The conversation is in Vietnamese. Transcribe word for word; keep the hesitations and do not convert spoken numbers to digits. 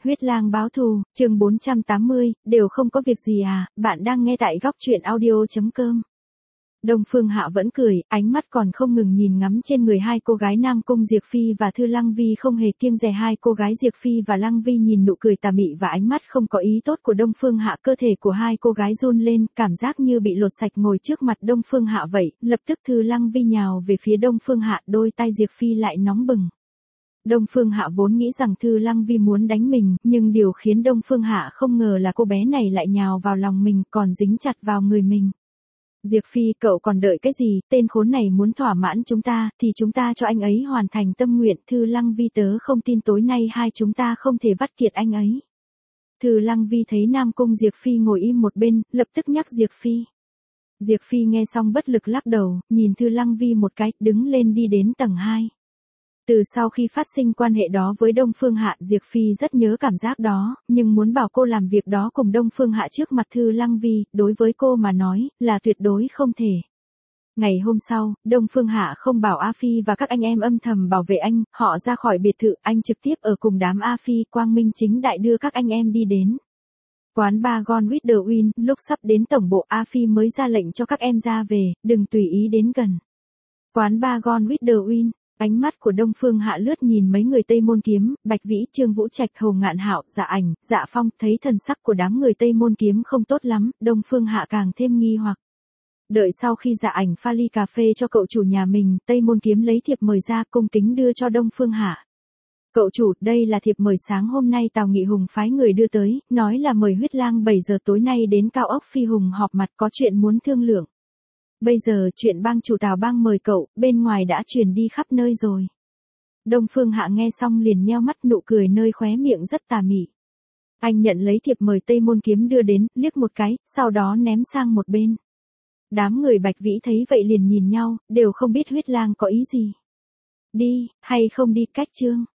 Huyết lang báo thù, chương bốn trăm tám mươi, đều không có việc gì à, bạn đang nghe tại góc truyện audio.com. Đông Phương Hạ vẫn cười, ánh mắt còn không ngừng nhìn ngắm trên người hai cô gái Nam Cung Diệp Phi và Thư Lăng Vi, không hề kiêng dè hai cô gái Diệp Phi và Lăng Vi nhìn nụ cười tà mị và ánh mắt không có ý tốt của Đông Phương Hạ, cơ thể của hai cô gái run lên, cảm giác như bị lột sạch ngồi trước mặt Đông Phương Hạ vậy, lập tức Thư Lăng Vi nhào về phía Đông Phương Hạ, đôi tay Diệp Phi lại nóng bừng. Đông Phương Hạ vốn nghĩ rằng Thư Lăng Vi muốn đánh mình, nhưng điều khiến Đông Phương Hạ không ngờ là cô bé này lại nhào vào lòng mình, còn dính chặt vào người mình. Diệp Phi, cậu còn đợi cái gì, tên khốn này muốn thỏa mãn chúng ta, thì chúng ta cho anh ấy hoàn thành tâm nguyện. Thư Lăng Vi, tớ không tin tối nay hai chúng ta không thể vắt kiệt anh ấy. Thư Lăng Vi thấy Nam Cung Diệp Phi ngồi im một bên, lập tức nhắc Diệp Phi. Diệp Phi nghe xong bất lực lắc đầu, nhìn Thư Lăng Vi một cái, đứng lên đi đến tầng hai. Từ sau khi phát sinh quan hệ đó với Đông Phương Hạ, Diệp Phi rất nhớ cảm giác đó, nhưng muốn bảo cô làm việc đó cùng Đông Phương Hạ trước mặt Thư Lăng Vi, đối với cô mà nói, là tuyệt đối không thể. Ngày hôm sau, Đông Phương Hạ không bảo A Phi và các anh em âm thầm bảo vệ anh, họ ra khỏi biệt thự, anh trực tiếp ở cùng đám A Phi, quang minh chính đại đưa các anh em đi đến quán bar Gone with the Wind. Lúc sắp đến tổng bộ, A Phi mới ra lệnh cho các em ra về, đừng tùy ý đến gần. Quán bar Gone with the Wind. Ánh mắt của Đông Phương Hạ lướt nhìn mấy người Tây Môn Kiếm, Bạch Vĩ, Trương Vũ Trạch, Hồ Ngạn Hạo, Dạ Ảnh, Dạ Phong, thấy thần sắc của đám người Tây Môn Kiếm không tốt lắm, Đông Phương Hạ càng thêm nghi hoặc. Đợi sau khi Dạ Ảnh pha ly cà phê cho cậu chủ nhà mình, Tây Môn Kiếm lấy thiệp mời ra, cung kính đưa cho Đông Phương Hạ. Cậu chủ, đây là thiệp mời sáng hôm nay Tào Nghị Hùng phái người đưa tới, nói là mời Huyết Lang bảy giờ tối nay đến cao ốc Phi Hùng họp mặt, có chuyện muốn thương lượng. Bây giờ chuyện bang chủ Tào bang mời cậu, bên ngoài đã truyền đi khắp nơi rồi. Đông Phương Hạ nghe xong liền nheo mắt, nụ cười nơi khóe miệng rất tà mị. Anh nhận lấy thiệp mời Tây Môn Kiếm đưa đến, liếc một cái, sau đó ném sang một bên. Đám người Bạch Vĩ thấy vậy liền nhìn nhau, đều không biết Huyết Lang có ý gì. Đi, hay không đi, cách chương.